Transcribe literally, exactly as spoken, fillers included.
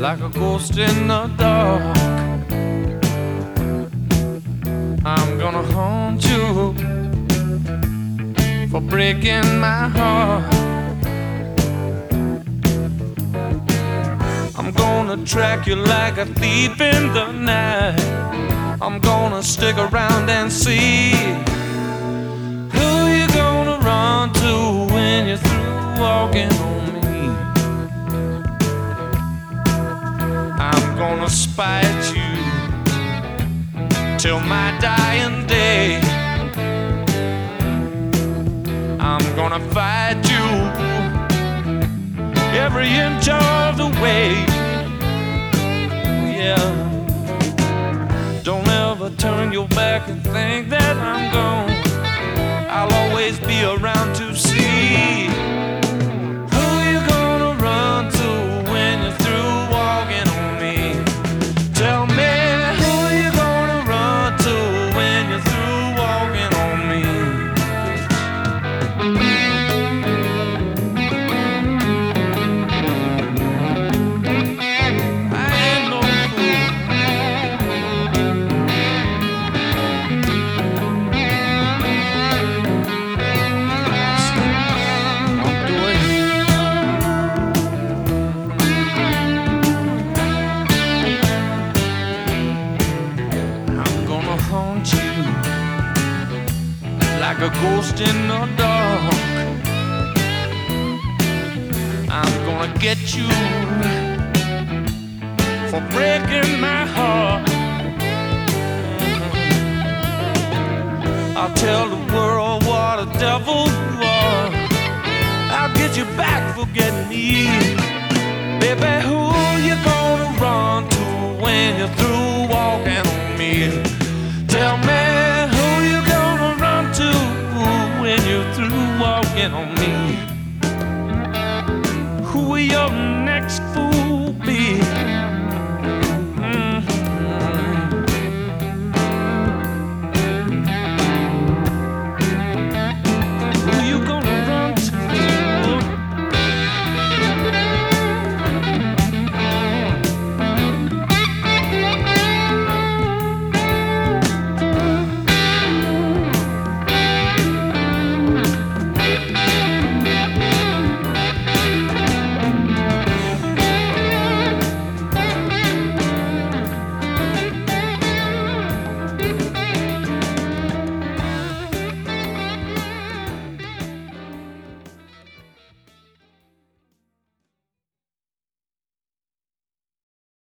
like a ghost in the dark. I'm gonna haunt you for breaking my heart. I'm gonna track you like a thief in the night. I'm gonna stick around and see who you gonna run to when you're through walking on me. I'm gonna spite you till my dying day. I'm gonna fight you every inch of the way. Yeah. Don't ever turn your back and think that I'm gone. I'll always be around to see who you gonna run to when you're through walking on me. Tell me who you gonna run to when you're through walking on me. Like a ghost in the dark, I'm gonna get you for breaking my heart. I'll tell the world what a devil you are. I'll get you back for getting me. Baby, who you gonna run to when you're through walking on me? Tell me when you're through walking on me. Who are your next fool?